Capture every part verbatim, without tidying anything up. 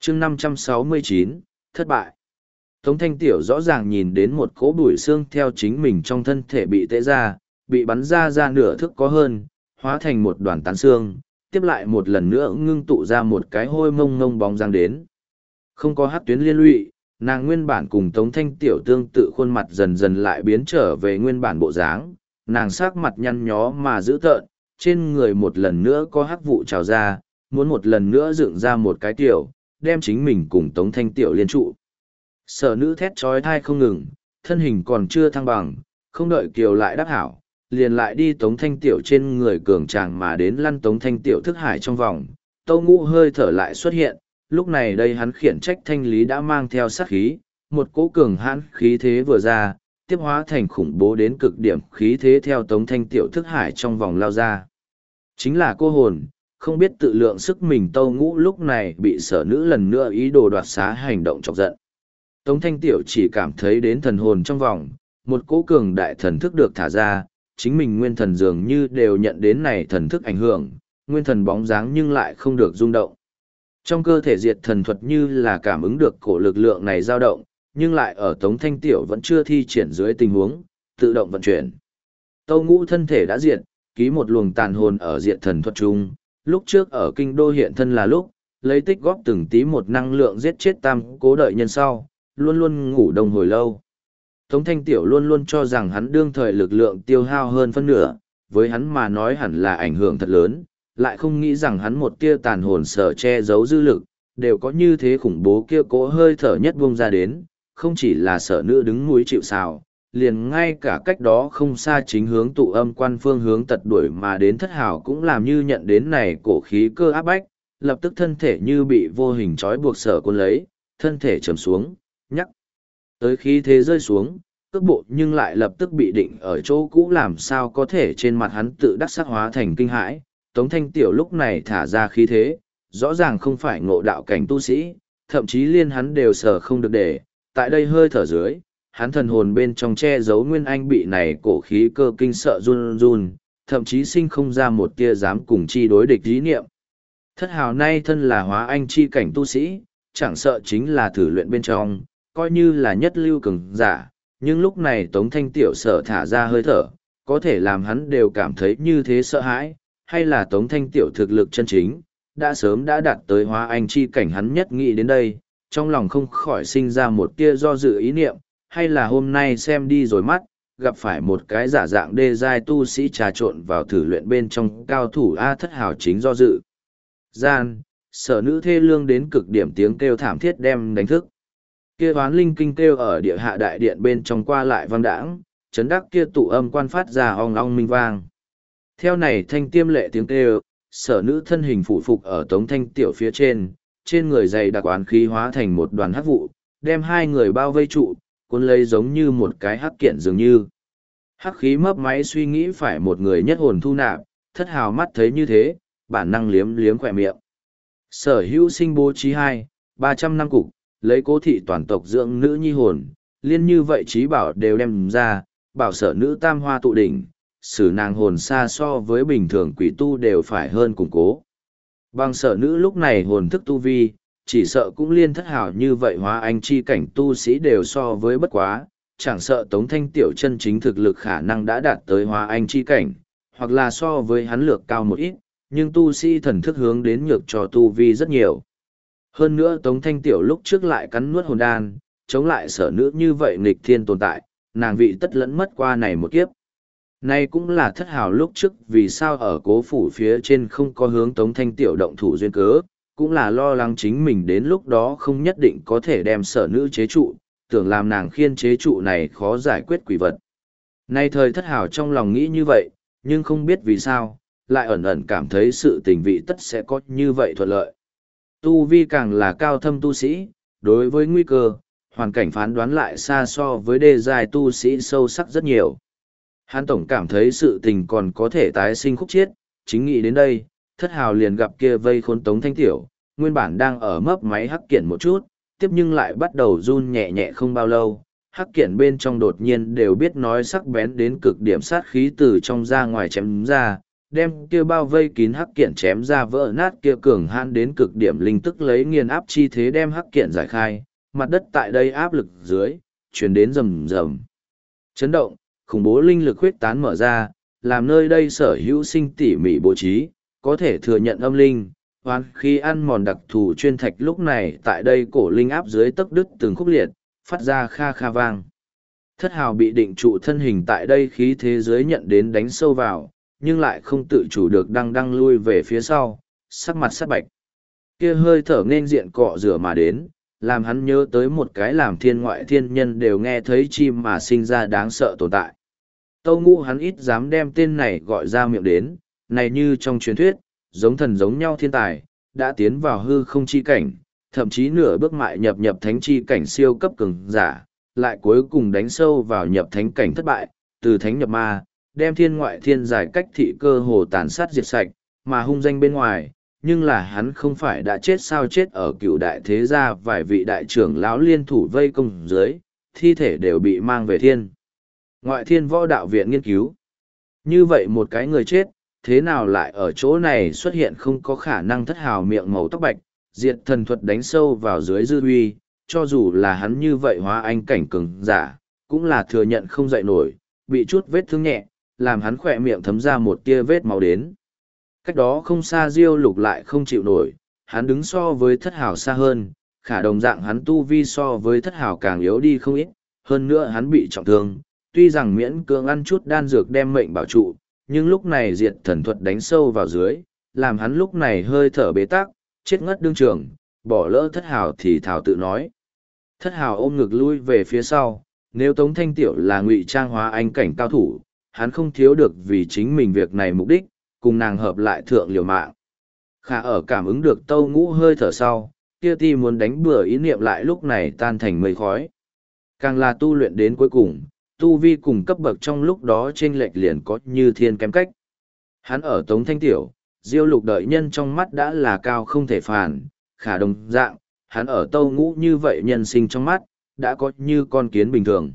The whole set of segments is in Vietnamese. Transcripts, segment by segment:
chương năm trăm sáu mươi chín, thất bại. Tống Thanh Tiểu rõ ràng nhìn đến một cỗ bụi xương theo chính mình trong thân thể bị tễ ra, bị bắn ra ra nửa thước có hơn, hóa thành một đoàn tán xương, tiếp lại một lần nữa ngưng tụ ra một cái hôi mông mông bóng dáng đến. Không có hắc tuyến liên lụy, nàng nguyên bản cùng Tống Thanh Tiểu tương tự khuôn mặt dần dần lại biến trở về nguyên bản bộ dáng, nàng sắc mặt nhăn nhó mà dữ tợn, trên người một lần nữa có hắc vụ trào ra, muốn một lần nữa dựng ra một cái tiểu, đem chính mình cùng Tống Thanh Tiểu liên trụ. Sở nữ thét trói thai không ngừng, thân hình còn chưa thăng bằng, không đợi Kiều lại đắc hảo, liền lại đi Tống Thanh Tiểu trên người cường tràng mà đến lăn Tống Thanh Tiểu thức hải trong vòng, Tâu Ngũ hơi thở lại xuất hiện, lúc này đây hắn khiển trách thanh lý đã mang theo sát khí, một cỗ cường hãn khí thế vừa ra, tiếp hóa thành khủng bố đến cực điểm khí thế theo Tống Thanh Tiểu thức hải trong vòng lao ra. Chính là cô hồn, không biết tự lượng sức mình Tâu Ngũ lúc này bị sở nữ lần nữa ý đồ đoạt xá hành động chọc giận. Tống Thanh Tiểu chỉ cảm thấy đến thần hồn trong vòng, một cỗ cường đại thần thức được thả ra, chính mình nguyên thần dường như đều nhận đến này thần thức ảnh hưởng, nguyên thần bóng dáng nhưng lại không được rung động. Trong cơ thể diệt thần thuật như là cảm ứng được cổ lực lượng này dao động, nhưng lại ở Tống Thanh Tiểu vẫn chưa thi triển dưới tình huống, tự động vận chuyển. Tâu Ngũ thân thể đã diệt, ký một luồng tàn hồn ở diệt thần thuật chung, lúc trước ở kinh đô hiện thân là lúc, lấy tích góp từng tí một năng lượng giết chết tam cố đợi nhân sau, luôn luôn ngủ đông hồi lâu. Tống Thanh Tiểu luôn luôn cho rằng hắn đương thời lực lượng tiêu hao hơn phân nửa, với hắn mà nói hẳn là ảnh hưởng thật lớn, lại không nghĩ rằng hắn một tia tàn hồn sở che giấu dư lực, đều có như thế khủng bố kia cố hơi thở nhất buông ra đến, không chỉ là sở nữ đứng núi chịu sào, liền ngay cả cách đó không xa chính hướng tụ âm quan phương hướng tật đuổi mà đến thất hào cũng làm như nhận đến này cổ khí cơ áp bách, lập tức thân thể như bị vô hình trói buộc sở cuốn lấy, thân thể trầm xuống, nhắc tới khí thế rơi xuống, cước bộ nhưng lại lập tức bị định ở chỗ cũ làm sao có thể trên mặt hắn tự đắc sắc hóa thành kinh hãi. Tống Thanh Tiểu lúc này thả ra khí thế, rõ ràng không phải ngộ đạo cảnh tu sĩ, thậm chí liên hắn đều sở không được để, tại đây hơi thở dưới, hắn thần hồn bên trong che giấu nguyên anh bị này cổ khí cơ kinh sợ run run, thậm chí sinh không ra một tia dám cùng chi đối địch ý niệm. Thất hào nay thân là hóa anh chi cảnh tu sĩ, chẳng sợ chính là thử luyện bên trong, coi như là nhất lưu cường giả, nhưng lúc này Tống Thanh Tiểu sở thả ra hơi thở, có thể làm hắn đều cảm thấy như thế sợ hãi, hay là Tống Thanh Tiểu thực lực chân chính, đã sớm đã đạt tới hóa anh chi cảnh hắn nhất nghĩ đến đây, trong lòng không khỏi sinh ra một tia do dự ý niệm, hay là hôm nay xem đi rồi mắt, gặp phải một cái giả dạng đê giai tu sĩ trà trộn vào thử luyện bên trong cao thủ A thất hào chính do dự. Gian, sở nữ thê lương đến cực điểm tiếng kêu thảm thiết đem đánh thức. Kia hoán linh kinh kêu ở địa hạ đại điện bên trong qua lại vang đãng, chấn đắc kia tụ âm quan phát ra ong ong minh vang. Theo này thanh tiêm lệ tiếng kêu, sở nữ thân hình phủ phục ở Tống Thanh Tiểu phía trên, trên người dày đặc oán khí hóa thành một đoàn hắc vụ, đem hai người bao vây trụ, cuốn lấy giống như một cái hắc kiện dường như. Hắc khí mấp máy suy nghĩ phải một người nhất hồn thu nạp, thất hào mắt thấy như thế, bản năng liếm liếm khỏe miệng. Sở hữu sinh bố trí hai, ba trăm năm cục, lấy cố thị toàn tộc dưỡng nữ nhi hồn, liên như vậy trí bảo đều đem ra, bảo sở nữ tam hoa tụ đỉnh, sử nàng hồn xa so với bình thường quỷ tu đều phải hơn củng cố. Bằng sở nữ lúc này hồn thức tu vi, chỉ sợ cũng liên thất hảo như vậy hóa anh chi cảnh tu sĩ đều so với bất quá, chẳng sợ Tống Thanh Tiểu chân chính thực lực khả năng đã đạt tới hóa anh chi cảnh, hoặc là so với hắn lược cao một ít, nhưng tu sĩ thần thức hướng đến nhược cho tu vi rất nhiều. Hơn nữa Tống Thanh Tiểu lúc trước lại cắn nuốt hồn đan, chống lại sở nữ như vậy nghịch thiên tồn tại, nàng vị tất lẫn mất qua này một kiếp. Nay cũng là thất hào lúc trước vì sao ở cố phủ phía trên không có hướng Tống Thanh Tiểu động thủ duyên cớ, cũng là lo lắng chính mình đến lúc đó không nhất định có thể đem sở nữ chế trụ, tưởng làm nàng khiên chế trụ này khó giải quyết quỷ vật. Nay thời thất hào trong lòng nghĩ như vậy, nhưng không biết vì sao, lại ẩn ẩn cảm thấy sự tình vị tất sẽ có như vậy thuận lợi. Tu vi càng là cao thâm tu sĩ, đối với nguy cơ, hoàn cảnh phán đoán lại xa so với đê giai tu sĩ sâu sắc rất nhiều. Hắn tổng cảm thấy sự tình còn có thể tái sinh khúc chiết, chính nghĩ đến đây, thất hào liền gặp kia vây khốn Tống Thanh Tiểu, nguyên bản đang ở mấp máy hắc kiện một chút, tiếp nhưng lại bắt đầu run nhẹ nhẹ không bao lâu, hắc kiện bên trong đột nhiên đều biết nói sắc bén đến cực điểm sát khí từ trong ra ngoài chém ra, đem kia bao vây kín hắc kiện chém ra vỡ nát kia cường hãn đến cực điểm linh tức lấy nghiền áp chi thế đem hắc kiện giải khai, mặt đất tại đây áp lực dưới, chuyển đến rầm rầm. Chấn động, khủng bố linh lực huyết tán mở ra, làm nơi đây sở hữu sinh tỉ mỉ bố trí, có thể thừa nhận âm linh, hoán khi ăn mòn đặc thù chuyên thạch lúc này tại đây cổ linh áp dưới tấc đứt từng khúc liệt, phát ra kha kha vang. Thất hào bị định trụ thân hình tại đây khí thế giới nhận đến đánh sâu vào, nhưng lại không tự chủ được đang đang lui về phía sau, sắc mặt sắc bạch. Kia hơi thở nên diện cọ rửa mà đến, làm hắn nhớ tới một cái làm thiên ngoại thiên nhân đều nghe thấy chim mà sinh ra đáng sợ tồn tại. Tâu Ngũ hắn ít dám đem tên này gọi ra miệng đến, này như trong truyền thuyết, giống thần giống nhau thiên tài, đã tiến vào hư không chi cảnh, thậm chí nửa bước mại nhập nhập thánh chi cảnh siêu cấp cường giả, lại cuối cùng đánh sâu vào nhập thánh cảnh thất bại, từ thánh nhập ma, đem thiên ngoại thiên giải cách thị cơ hồ tàn sát diệt sạch, mà hung danh bên ngoài, nhưng là hắn không phải đã chết sao chết ở cựu đại thế gia vài vị đại trưởng lão liên thủ vây công dưới, thi thể đều bị mang về thiên. Ngoại thiên võ đạo viện nghiên cứu. Như vậy một cái người chết, thế nào lại ở chỗ này xuất hiện không có khả năng thất hào miệng màu tóc bạch, diệt thần thuật đánh sâu vào dưới dư uy, cho dù là hắn như vậy hóa anh cảnh cường giả, cũng là thừa nhận không dậy nổi, bị chút vết thương nhẹ, làm hắn khỏe miệng thấm ra một tia vết máu đến. Cách đó không xa Diêu Lục lại không chịu nổi, hắn đứng so với thất hào xa hơn, khả đồng dạng hắn tu vi so với thất hào càng yếu đi không ít, hơn nữa hắn bị trọng thương, tuy rằng miễn cưỡng ăn chút đan dược đem mệnh bảo trụ, nhưng lúc này diệt thần thuật đánh sâu vào dưới, làm hắn lúc này hơi thở bế tắc, chết ngất đương trường, bỏ lỡ thất hào thì thảo tự nói. Thất hào ôm ngực lui về phía sau, nếu Tống Thanh Tiểu là ngụy trang hóa anh cảnh cao thủ, hắn không thiếu được vì chính mình việc này mục đích, cùng nàng hợp lại thượng liều mạng. Khả ở cảm ứng được Tâu Ngũ hơi thở sau, kia ti muốn đánh bừa ý niệm lại lúc này tan thành mây khói. Càng là tu luyện đến cuối cùng, tu vi cùng cấp bậc trong lúc đó chênh lệch liền có như thiên kém cách. Hắn ở Tống Thanh Tiểu, Diêu Lục đợi nhân trong mắt đã là cao không thể phản, khả đồng dạng, hắn ở Tâu Ngũ như vậy nhân sinh trong mắt, đã có như con kiến bình thường.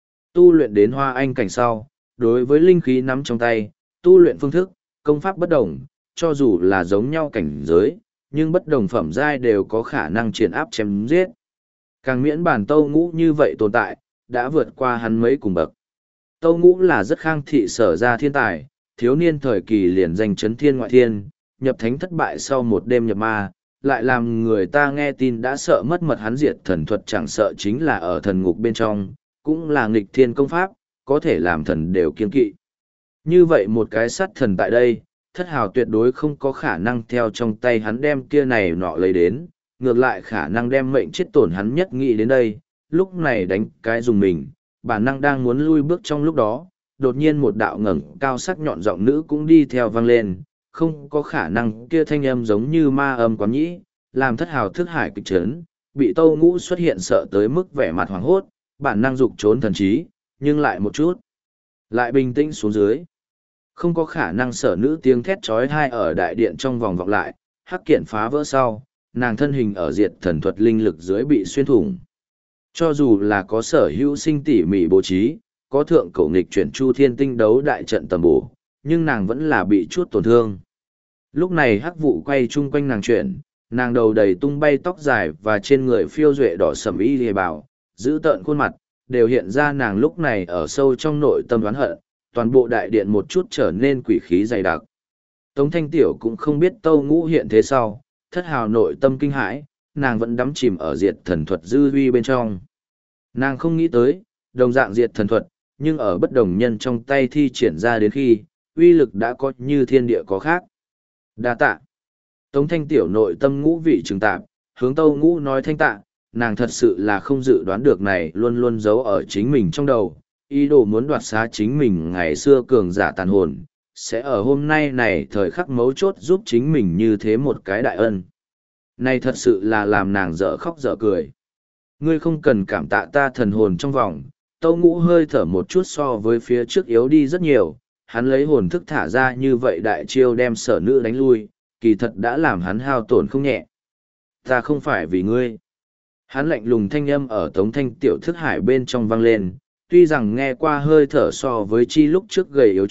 Tu luyện đến hoa anh cảnh sau, đối với linh khí nắm trong tay, tu luyện phương thức, công pháp bất đồng, cho dù là giống nhau cảnh giới, nhưng bất đồng phẩm giai đều có khả năng triển áp chém giết. Càng miễn bản Tâu Ngũ như vậy tồn tại, đã vượt qua hắn mấy cùng bậc. Tâu Ngũ là rất khang thị sở ra thiên tài, thiếu niên thời kỳ liền danh chấn thiên ngoại thiên, nhập thánh thất bại sau một đêm nhập ma, lại làm người ta nghe tin đã sợ mất mật hắn diệt thần thuật chẳng sợ chính là ở thần ngục bên trong, cũng là nghịch thiên công pháp, có thể làm thần đều kiên kỵ. Như vậy một cái sát thần tại đây, thất hào tuyệt đối không có khả năng theo trong tay hắn đem kia này nọ lấy đến, ngược lại khả năng đem mệnh chết tổn hắn nhất nghĩ đến đây, lúc này đánh cái dùng mình, bản năng đang muốn lui bước trong lúc đó, đột nhiên một đạo ngẩng cao sắc nhọn giọng nữ cũng đi theo vang lên, không có khả năng kia thanh âm giống như ma âm quán nhĩ, làm thất hào thức hải kịch chấn, bị Tâu Ngũ xuất hiện sợ tới mức vẻ mặt hoảng hốt, bản năng dục trốn thần trí, nhưng lại một chút, lại bình tĩnh xuống dưới. Không có khả năng sở nữ tiếng thét trói tai ở đại điện trong vòng vọng lại, hắc kiện phá vỡ sau, nàng thân hình ở diệt thần thuật linh lực dưới bị xuyên thủng. Cho dù là có sở hữu sinh tỉ mỉ bố trí, có thượng cổ nghịch chuyển chu thiên tinh đấu đại trận tầm bổ, nhưng nàng vẫn là bị chút tổn thương. Lúc này hắc vụ quay chung quanh nàng chuyển, nàng đầu đầy tung bay tóc dài và trên người phiêu duệ đỏ sầm y hề bảo, giữ tợn khuôn mặt, đều hiện ra nàng lúc này ở sâu trong nội tâm đoán hận, toàn bộ đại điện một chút trở nên quỷ khí dày đặc. Tống Thanh Tiểu cũng không biết Tâu Ngũ hiện thế sau, thất hào nội tâm kinh hãi, nàng vẫn đắm chìm ở diệt thần thuật dư huy bên trong. Nàng không nghĩ tới, đồng dạng diệt thần thuật, nhưng ở bất đồng nhân trong tay thi triển ra đến khi, uy lực đã có như thiên địa có khác. Đa tạ. Tống Thanh Tiểu nội tâm ngũ vị trừng tạp, hướng Tâu Ngũ nói thanh tạ, nàng thật sự là không dự đoán được này luôn luôn giấu ở chính mình trong đầu, ý đồ muốn đoạt xá chính mình ngày xưa cường giả tàn hồn, sẽ ở hôm nay này thời khắc mấu chốt giúp chính mình như thế một cái đại ân. Này thật sự là làm nàng dở khóc dở cười. Ngươi không cần cảm tạ ta thần hồn trong vòng, Tâu Ngũ hơi thở một chút so với phía trước yếu đi rất nhiều, hắn lấy hồn thức thả ra như vậy đại chiêu đem sở nữ đánh lui, kỳ thật đã làm hắn hao tổn không nhẹ. Ta không phải vì ngươi. Hắn lạnh lùng thanh âm ở Tống Thanh Tiểu thức hải bên trong vang lên, tuy rằng nghe qua hơi thở so với chi lúc trước gầy yếu chút,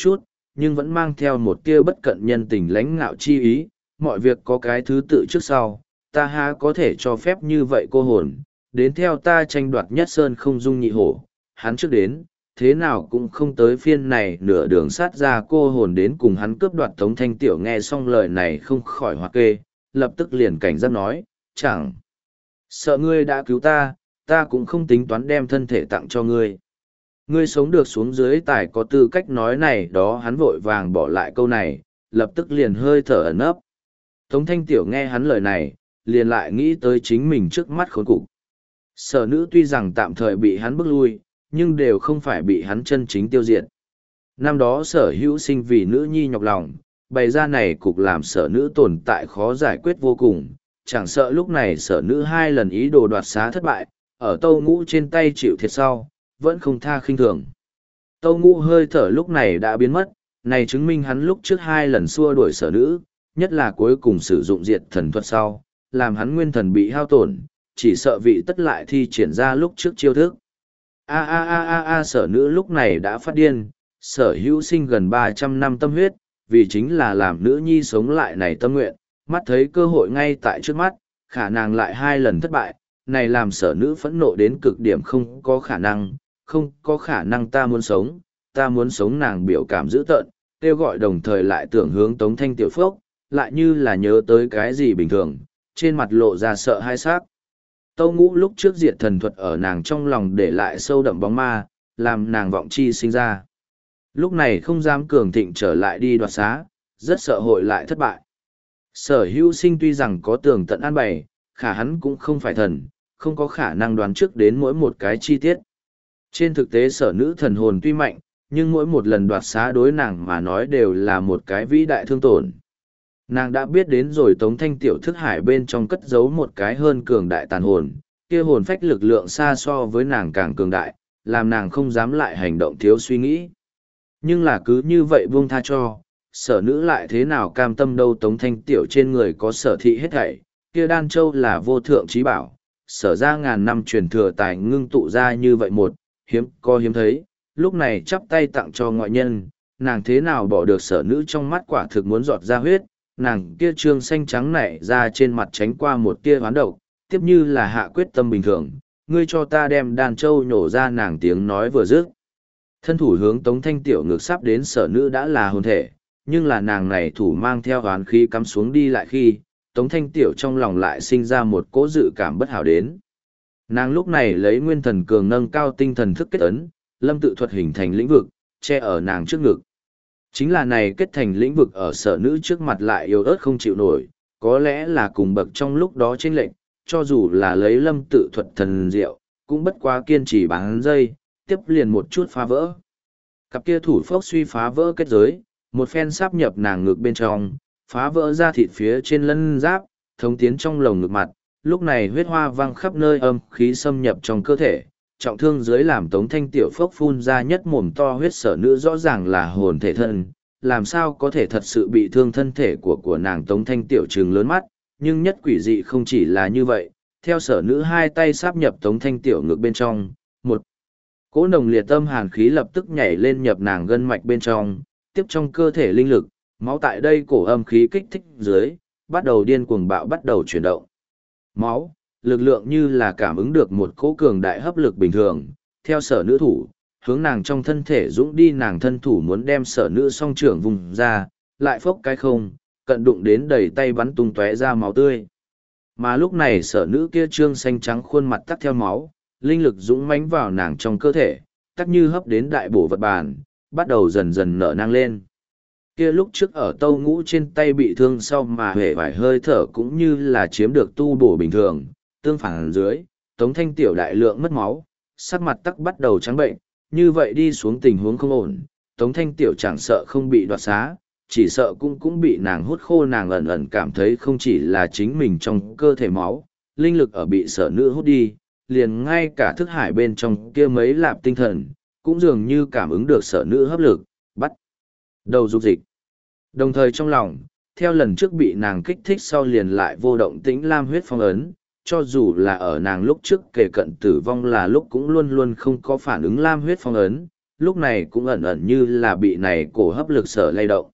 nhưng vẫn mang theo một tia bất cận nhân tình lãnh ngạo chi ý, mọi việc có cái thứ tự trước sau, ta há có thể cho phép như vậy cô hồn, đến theo ta tranh đoạt nhất sơn không dung nhị hổ, hắn trước đến, thế nào cũng không tới phiên này nửa đường sát ra cô hồn đến cùng hắn cướp đoạt Tống Thanh Tiểu nghe xong lời này không khỏi hoặc kê, lập tức liền cảnh giác nói, chẳng sợ ngươi đã cứu ta, ta cũng không tính toán đem thân thể tặng cho ngươi. Ngươi sống được xuống dưới tài có tư cách nói này đó hắn vội vàng bỏ lại câu này, lập tức liền hơi thở ẩn ấp. Tống Thanh Tiểu nghe hắn lời này, liền lại nghĩ tới chính mình trước mắt khốn cục. Sở nữ tuy rằng tạm thời bị hắn bức lui, nhưng đều không phải bị hắn chân chính tiêu diệt. Năm đó sở hữu sinh vì nữ nhi nhọc lòng, bày ra này cục làm sở nữ tồn tại khó giải quyết vô cùng, chẳng sợ lúc này sở nữ hai lần ý đồ đoạt xá thất bại, ở tâu ngũ trên tay chịu thiệt sau, vẫn không tha khinh thường. Tâu ngũ hơi thở lúc này đã biến mất, này chứng minh hắn lúc trước hai lần xua đuổi sở nữ, nhất là cuối cùng sử dụng diệt thần thuật sau, làm hắn nguyên thần bị hao tổn, chỉ sợ vị tất lại thi triển ra lúc trước chiêu thức. A a a a a sở nữ lúc này đã phát điên, sở hữu sinh gần ba trăm năm tâm huyết, vì chính là làm nữ nhi sống lại này tâm nguyện, mắt thấy cơ hội ngay tại trước mắt, khả năng lại hai lần thất bại, này làm sở nữ phẫn nộ đến cực điểm không có khả năng, không có khả năng ta muốn sống, ta muốn sống nàng biểu cảm dữ tợn, kêu gọi đồng thời lại tưởng hướng Tống Thanh Tiểu Phốc, lại như là nhớ tới cái gì bình thường, trên mặt lộ ra sợ hai xác. Tâu ngũ lúc trước diệt thần thuật ở nàng trong lòng để lại sâu đậm bóng ma, làm nàng vọng chi sinh ra. Lúc này không dám cường thịnh trở lại đi đoạt xá, rất sợ hội lại thất bại. Sở hữu sinh tuy rằng có tường tận an bày, khả hắn cũng không phải thần, không có khả năng đoán trước đến mỗi một cái chi tiết. Trên thực tế sở nữ thần hồn tuy mạnh, nhưng mỗi một lần đoạt xá đối nàng mà nói đều là một cái vĩ đại thương tổn. Nàng đã biết đến rồi Tống Thanh Tiểu thức hải bên trong cất giấu một cái hơn cường đại tàn hồn, kia hồn phách lực lượng xa so với nàng càng cường đại, làm nàng không dám lại hành động thiếu suy nghĩ. Nhưng là cứ như vậy buông tha cho, sở nữ lại thế nào cam tâm đâu. Tống Thanh Tiểu trên người có sở thị hết thảy, kia đan châu là vô thượng trí bảo, sở ra ngàn năm truyền thừa tài ngưng tụ ra như vậy một, hiếm có hiếm thấy, lúc này chắp tay tặng cho ngoại nhân, nàng thế nào bỏ được sở nữ trong mắt quả thực muốn giọt ra huyết, nàng kia trương xanh trắng nảy ra trên mặt tránh qua một tia hoán độc, tiếp như là hạ quyết tâm bình thường, ngươi cho ta đem đan châu nhổ ra. Nàng tiếng nói vừa dứt, thân thủ hướng Tống Thanh Tiểu ngược sắp đến sở nữ đã là hồn thể, nhưng là nàng này thủ mang theo hoán khí cắm xuống đi lại khi, Tống Thanh Tiểu trong lòng lại sinh ra một cỗ dự cảm bất hảo đến. Nàng lúc này lấy nguyên thần cường nâng cao tinh thần thức kết ấn, lâm tự thuật hình thành lĩnh vực, che ở nàng trước ngực. Chính là này kết thành lĩnh vực ở sở nữ trước mặt lại yếu ớt không chịu nổi, có lẽ là cùng bậc trong lúc đó chênh lệnh, cho dù là lấy lâm tự thuật thần diệu, cũng bất quá kiên trì bán dây, tiếp liền một chút phá vỡ. Cặp kia thủ phốc suy phá vỡ kết giới, một phen sáp nhập nàng ngực bên trong, phá vỡ ra thịt phía trên lân giáp, thống tiến trong lồng ngực mặt, lúc này huyết hoa văng khắp nơi, âm khí xâm nhập trong cơ thể, trọng thương dưới làm Tống Thanh Tiểu phốc phun ra nhất mồm to huyết. Sở nữ rõ ràng là hồn thể thân, làm sao có thể thật sự bị thương thân thể của của nàng. Tống Thanh Tiểu trừng lớn mắt, nhưng nhất quỷ dị không chỉ là như vậy, theo sở nữ hai tay sáp nhập Tống Thanh Tiểu ngực bên trong, một cỗ nồng liệt tâm hàn khí lập tức nhảy lên nhập nàng gân mạch bên trong, tiếp trong cơ thể linh lực, máu tại đây cổ âm khí kích thích dưới, bắt đầu điên cuồng bạo bắt đầu chuyển động. Máu, lực lượng như là cảm ứng được một cỗ cường đại hấp lực bình thường, theo sở nữ thủ, hướng nàng trong thân thể dũng đi. Nàng thân thủ muốn đem sở nữ song trưởng vùng ra, lại phốc cái không, cận đụng đến đầy tay bắn tung tóe ra máu tươi. Mà lúc này sở nữ kia trương xanh trắng khuôn mặt tắc theo máu, linh lực dũng mãnh vào nàng trong cơ thể, tắc như hấp đến đại bổ vật bàn, bắt đầu dần dần nở nang lên. Kia lúc trước ở tâu ngũ trên tay bị thương sau mà hề vài hơi thở cũng như là chiếm được tu bổ bình thường, tương phản dưới, Tống Thanh Tiểu đại lượng mất máu, sắc mặt tắc bắt đầu trắng bệnh, như vậy đi xuống tình huống không ổn, Tống Thanh Tiểu chẳng sợ không bị đoạt xá, chỉ sợ cũng cũng bị nàng hút khô. Nàng ẩn ẩn cảm thấy không chỉ là chính mình trong cơ thể máu, linh lực ở bị sở nữ hút đi, liền ngay cả thức hải bên trong kia mấy lạp tinh thần, cũng dường như cảm ứng được sở nữ hấp lực, bắt đầu dục dịch. Đồng thời trong lòng, theo lần trước bị nàng kích thích sau liền lại vô động tĩnh lam huyết phong ấn, cho dù là ở nàng lúc trước kể cận tử vong là lúc cũng luôn luôn không có phản ứng lam huyết phong ấn, lúc này cũng ẩn ẩn như là bị này cổ hấp lực sở lay động.